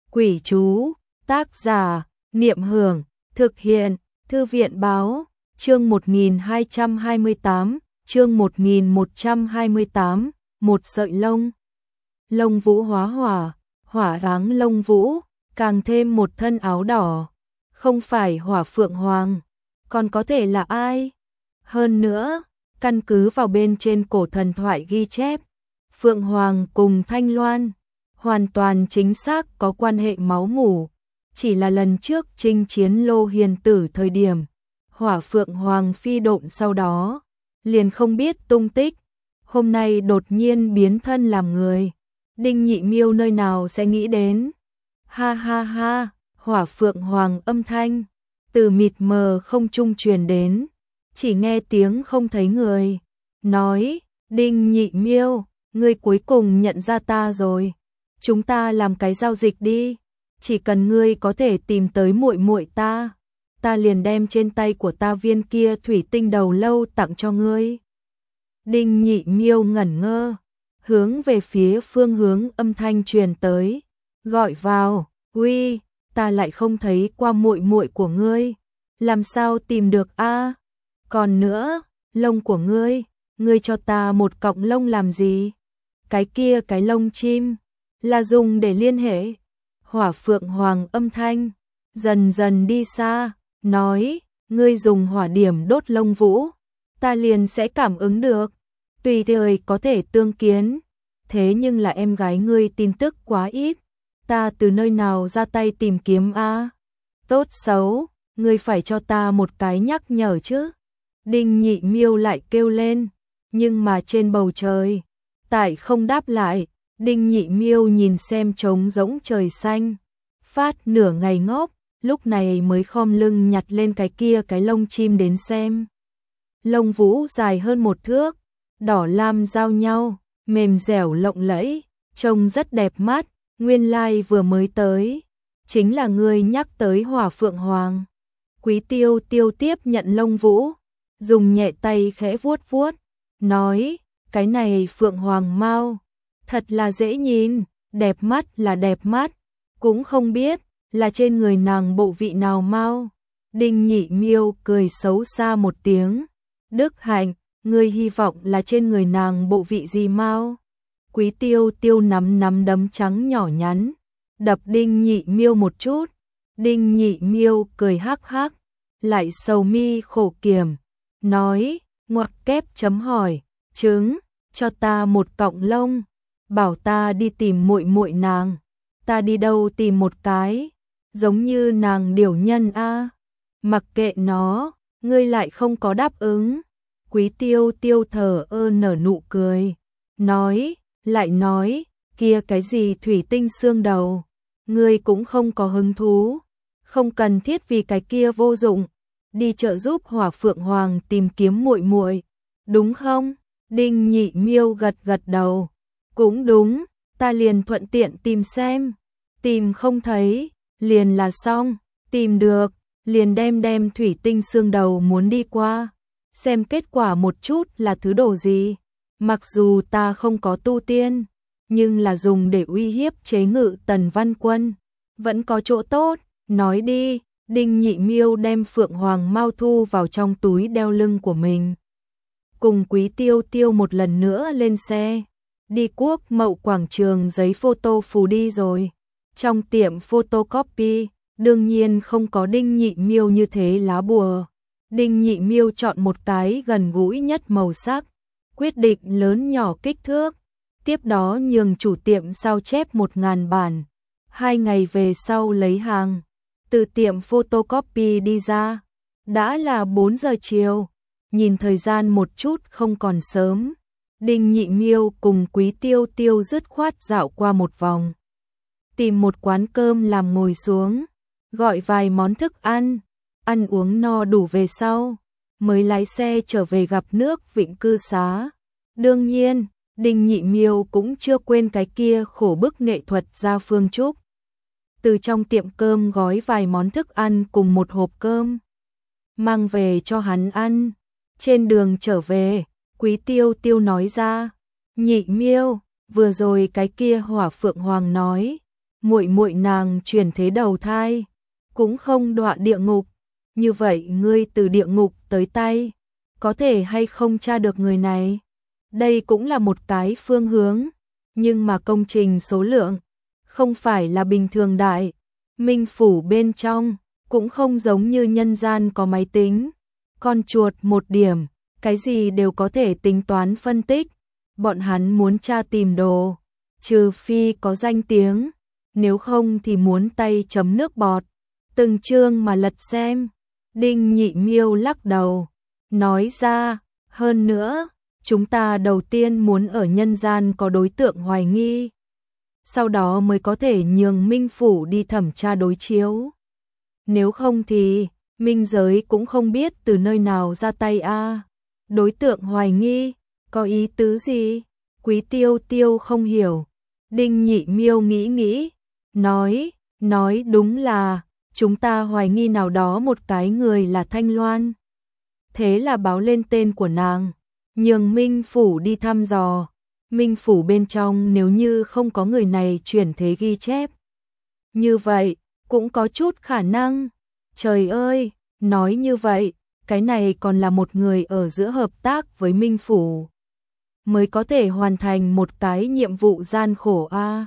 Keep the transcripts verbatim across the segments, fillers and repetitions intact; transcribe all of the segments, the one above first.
Quỷ chú, tác giả, Niệm Hưởng, thực hiện, Thư viện báo, chương một nghìn hai trăm hai mươi tám, chương một nghìn một trăm hai mươi tám, một sợi lông. Lông vũ hóa hỏa, hỏa ráng lông vũ, càng thêm một thân áo đỏ. Không phải Hỏa Phượng Hoàng, còn có thể là ai? Hơn nữa, căn cứ vào bên trên cổ thần thoại ghi chép, Phượng Hoàng cùng Thanh Loan hoàn toàn chính xác có quan hệ máu mủ. Chỉ là lần trước chinh chiến Lô Hiền Tử thời điểm, Hỏa Phượng Hoàng phi độn sau đó, liền không biết tung tích. Hôm nay đột nhiên biến thân làm người. Đinh Nhị Miêu nơi nào sẽ nghĩ đến. Ha ha ha, Hỏa Phượng Hoàng âm thanh từ mịt mờ không trung truyền đến, chỉ nghe tiếng không thấy người. Nói, Đinh Nhị Miêu, ngươi cuối cùng nhận ra ta rồi. Chúng ta làm cái giao dịch đi. Chỉ cần ngươi có thể tìm tới muội muội ta, ta liền đem trên tay của ta viên kia thủy tinh đầu lâu tặng cho ngươi. Đinh Nhị Miêu ngẩn ngơ, hướng về phía phương hướng âm thanh truyền tới, gọi vào, "Uy, ta lại không thấy qua muội muội của ngươi, làm sao tìm được a? Còn nữa, lông của ngươi, ngươi cho ta một cọng lông làm gì? Cái kia cái lông chim là dùng để liên hệ." Hỏa Phượng Hoàng âm thanh dần dần đi xa, nói, "Ngươi dùng hỏa điểm đốt lông vũ, ta liền sẽ cảm ứng được, tùy thời có thể tương kiến. Thế nhưng là em gái ngươi tin tức quá ít, ta từ nơi nào ra tay tìm kiếm a? Tốt xấu, ngươi phải cho ta một cái nhắc nhở chứ." Đinh Nhị Miêu lại kêu lên, nhưng mà trên bầu trời, tại không đáp lại. Đinh Nhị Miêu nhìn xem trống rỗng trời xanh, phát nửa ngày ngốc, lúc này mới khom lưng nhặt lên cái kia cái lông chim đến xem. Lông vũ dài hơn một thước, đỏ lam giao nhau, mềm dẻo lộng lẫy, trông rất đẹp mắt. Nguyên lai vừa mới tới, chính là người nhắc tới Hỏa Phượng Hoàng. Quý Tiêu Tiêu tiếp nhận lông vũ, dùng nhẹ tay khẽ vuốt vuốt, nói, cái này Phượng Hoàng Mao thật là dễ nhìn, đẹp mắt là đẹp mắt, cũng không biết là trên người nàng bộ vị nào Mao. Đinh Nhị Miêu cười xấu xa một tiếng, Đức Hạnh, ngươi hy vọng là trên người nàng bộ vị gì Mao? Quý Tiêu Tiêu nắm nắm đấm trắng nhỏ nhắn, đập Đinh Nhị Miêu một chút. Đinh Nhị Miêu cười hắc hắc, lại sầu mi khổ kiểm, nói, ngoặc kép chấm hỏi, trứng, cho ta một cọng lông, bảo ta đi tìm muội muội nàng. Ta đi đâu tìm một cái, giống như nàng điểu nhân a. Mặc kệ nó, ngươi lại không có đáp ứng. Quý Tiêu Tiêu thở ơ nở nụ cười, nói, lại nói, kia cái gì thủy tinh xương đầu, ngươi cũng không có hứng thú, không cần thiết vì cái kia vô dụng, đi trợ giúp Hỏa Phượng Hoàng tìm kiếm muội muội, đúng không? Đinh Nhị Miêu gật gật đầu, cũng đúng, ta liền thuận tiện tìm xem, tìm không thấy, liền là xong, tìm được, liền đem đem thủy tinh xương đầu muốn đi qua, xem kết quả một chút là thứ đồ gì. Mặc dù ta không có tu tiên, nhưng là dùng để uy hiếp chế ngự Tần Văn Quân, vẫn có chỗ tốt, nói đi. Đinh Nhị Miêu đem Phượng Hoàng Mao thu vào trong túi đeo lưng của mình, cùng Quý Tiêu Tiêu một lần nữa lên xe, đi Quốc Mậu quảng trường giấy photo phù đi rồi. Trong tiệm photocopy, đương nhiên không có Đinh Nhị Miêu như thế lá bùa. Đinh Nhị Miêu chọn một cái gần gũi nhất màu sắc, quyết định lớn nhỏ kích thước, tiếp đó nhường chủ tiệm sao chép một ngàn bản. Hai ngày về sau lấy hàng, từ tiệm photocopy đi ra, đã là bốn giờ chiều, nhìn thời gian một chút không còn sớm. Đinh Nhị Miêu cùng Quý Tiêu Tiêu dứt khoát dạo qua một vòng, tìm một quán cơm làm ngồi xuống, gọi vài món thức ăn, ăn uống no đủ về sau, mới lái xe trở về gặp nước Vịnh cư xá. Đương nhiên, Đinh Nhị Miêu cũng chưa quên cái kia khổ bức nghệ thuật gia Phương Trúc. Từ trong tiệm cơm gói vài món thức ăn cùng một hộp cơm, mang về cho hắn ăn. Trên đường trở về, Quý Tiêu Tiêu nói ra, Nhị Miêu, vừa rồi cái kia Hỏa Phượng Hoàng nói, muội muội nàng chuyển thế đầu thai, cũng không đọa địa ngục, như vậy ngươi từ địa ngục tới tay, có thể hay không tra được người này? Đây cũng là một cái phương hướng, nhưng mà công trình số lượng không phải là bình thường đại, minh phủ bên trong cũng không giống như nhân gian có máy tính, con chuột một điểm, cái gì đều có thể tính toán phân tích, bọn hắn muốn tra tìm đồ, trừ phi có danh tiếng, nếu không thì muốn tay chấm nước bọt, từng chương mà lật xem. Đinh Nhị Miêu lắc đầu, nói ra, hơn nữa, chúng ta đầu tiên muốn ở nhân gian có đối tượng hoài nghi, sau đó mới có thể nhường Minh Phủ đi thẩm tra đối chiếu. Nếu không thì, Minh giới cũng không biết từ nơi nào ra tay a. Đối tượng hoài nghi, có ý tứ gì? Quý Tiêu Tiêu không hiểu. Đinh Nhị Miêu nghĩ nghĩ, nói, nói đúng là, chúng ta hoài nghi nào đó một cái người là Thanh Loan. Thế là báo lên tên của nàng, nhường Minh Phủ đi thăm dò. Minh Phủ bên trong nếu như không có người này chuyển thế ghi chép. Như vậy, cũng có chút khả năng. Trời ơi, nói như vậy, cái này còn là một người ở giữa hợp tác với Minh Phủ, mới có thể hoàn thành một cái nhiệm vụ gian khổ a. À.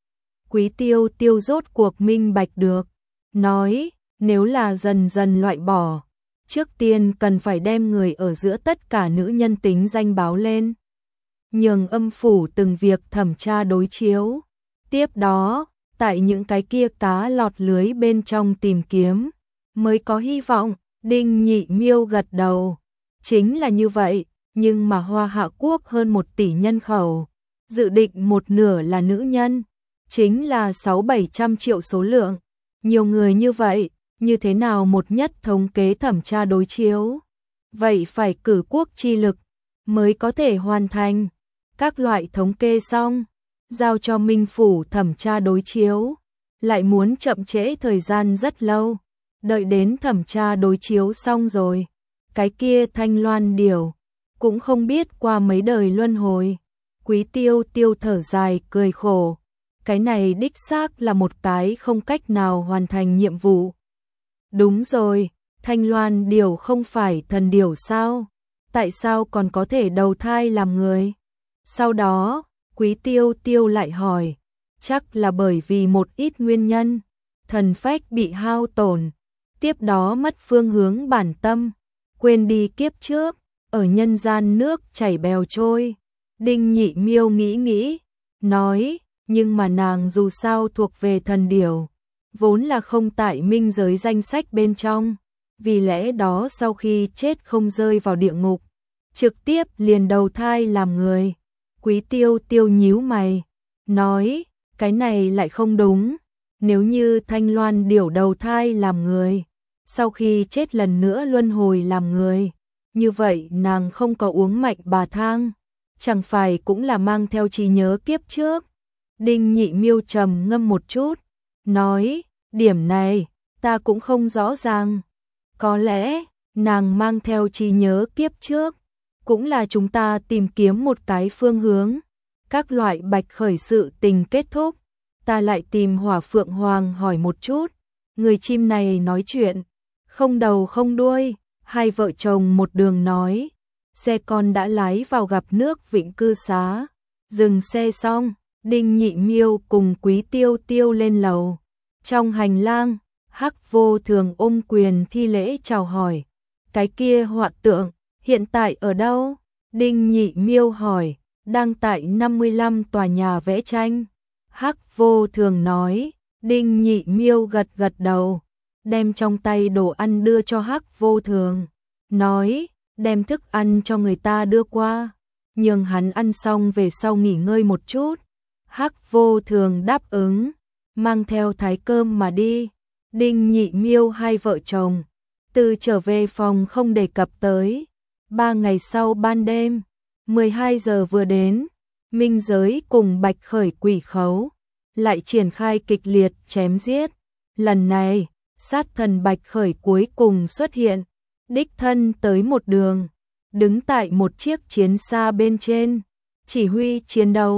Quý Tiêu Tiêu rốt cuộc minh bạch được, nói, nếu là dần dần loại bỏ, trước tiên cần phải đem người ở giữa tất cả nữ nhân tính danh báo lên, nhường âm phủ từng việc thẩm tra đối chiếu. Tiếp đó, tại những cái kia cá lọt lưới bên trong tìm kiếm, mới có hy vọng. Đinh Nhị Miêu gật đầu, chính là như vậy, nhưng mà Hoa Hạ Quốc hơn một tỷ nhân khẩu, dự định một nửa là nữ nhân, chính là sáu bảy trăm triệu số lượng, nhiều người như vậy, như thế nào một nhất thống kế thẩm tra đối chiếu, vậy phải cử quốc chi lực, mới có thể hoàn thành, các loại thống kê xong, giao cho Minh Phủ thẩm tra đối chiếu, lại muốn chậm trễ thời gian rất lâu. Đợi đến thẩm tra đối chiếu xong rồi, cái kia Thanh Loan điểu, cũng không biết qua mấy đời luân hồi. Quý Tiêu Tiêu thở dài cười khổ, cái này đích xác là một cái không cách nào hoàn thành nhiệm vụ. Đúng rồi, Thanh Loan điểu không phải thần điểu sao? Tại sao còn có thể đầu thai làm người? Sau đó, Quý Tiêu Tiêu lại hỏi, chắc là bởi vì một ít nguyên nhân, thần phách bị hao tổn. Tiếp đó mất phương hướng bản tâm, quên đi kiếp trước, ở nhân gian nước chảy bèo trôi. Đinh Nhị Miêu nghĩ nghĩ, nói, nhưng mà nàng dù sao thuộc về thần điểu, vốn là không tại minh giới danh sách bên trong, vì lẽ đó sau khi chết không rơi vào địa ngục, trực tiếp liền đầu thai làm người. Quý Tiêu Tiêu nhíu mày, nói, cái này lại không đúng, nếu như Thanh Loan điểu đầu thai làm người, sau khi chết lần nữa luân hồi làm người, như vậy nàng không có uống mạnh bà thang, chẳng phải cũng là mang theo trí nhớ kiếp trước. Đinh Nhị Miêu trầm ngâm một chút, nói, điểm này, ta cũng không rõ ràng. Có lẽ, nàng mang theo trí nhớ kiếp trước, cũng là chúng ta tìm kiếm một cái phương hướng. Các loại bạch khởi sự tình kết thúc, ta lại tìm Hỏa Phượng Hoàng hỏi một chút, người chim này nói chuyện, không đầu không đuôi, hai vợ chồng một đường nói, xe con đã lái vào gặp nước Vịnh Cư Xá, dừng xe xong, Đinh Nhị Miêu cùng Quý Tiêu Tiêu lên lầu. Trong hành lang, Hắc Vô Thường ôm quyền thi lễ chào hỏi, cái kia họa tượng, hiện tại ở đâu? Đinh Nhị Miêu hỏi, đang tại năm mươi lăm tòa nhà vẽ tranh. Hắc Vô Thường nói, Đinh Nhị Miêu gật gật đầu, đem trong tay đồ ăn đưa cho Hắc Vô Thường, nói, đem thức ăn cho người ta đưa qua, nhường hắn ăn xong về sau nghỉ ngơi một chút. Hắc Vô Thường đáp ứng, mang theo thái cơm mà đi. Đinh Nhị Miêu hai vợ chồng, từ trở về phòng không đề cập tới. Ba ngày sau ban đêm, mười hai giờ vừa đến, minh giới cùng bạch khởi quỷ khấu, lại triển khai kịch liệt chém giết. Lần này, sát thần bạch khởi cuối cùng xuất hiện, đích thân tới một đường, đứng tại một chiếc chiến xa bên trên, chỉ huy chiến đấu,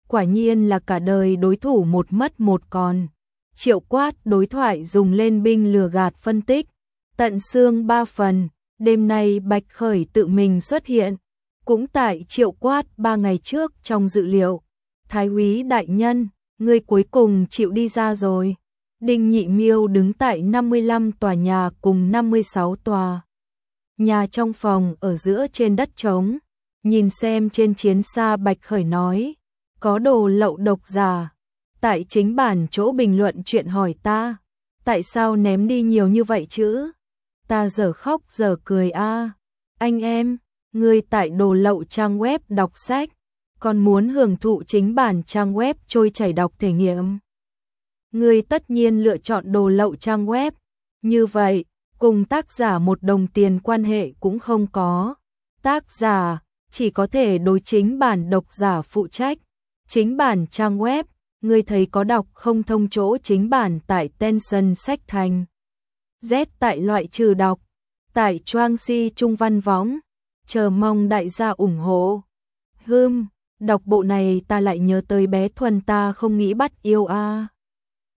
quả nhiên là cả đời đối thủ một mất một còn. Triệu Quát đối thoại dùng lên binh lừa gạt phân tích, tận xương ba phần, đêm nay Bạch Khởi tự mình xuất hiện, cũng tại Triệu Quát ba ngày trước trong dự liệu. Thái úy đại nhân, ngươi cuối cùng chịu đi ra rồi. Đinh Nhị Miêu đứng tại năm mươi lăm tòa nhà cùng năm mươi sáu tòa nhà trong phòng ở giữa trên đất trống, nhìn xem trên chiến xa. Bạch Khởi nói, có đồ lậu độc giả, tại chính bản chỗ bình luận chuyện hỏi ta, tại sao ném đi nhiều như vậy chứ? Ta giờ khóc giờ cười a. À. Anh em, ngươi tại đồ lậu trang web đọc sách, còn muốn hưởng thụ chính bản trang web trôi chảy đọc thể nghiệm. Ngươi tất nhiên lựa chọn đồ lậu trang web, như vậy, cùng tác giả một đồng tiền quan hệ cũng không có. Tác giả chỉ có thể đối chính bản độc giả phụ trách. Chính bản trang web, ngươi thấy có đọc không thông chỗ chính bản tại Tencent Sách Thành. Z tại loại trừ đọc, tại Choang Si Trung Văn Võng, chờ mong đại gia ủng hộ. Hưm, đọc bộ này ta lại nhớ tới bé Thuần ta không nghĩ bắt yêu a. À.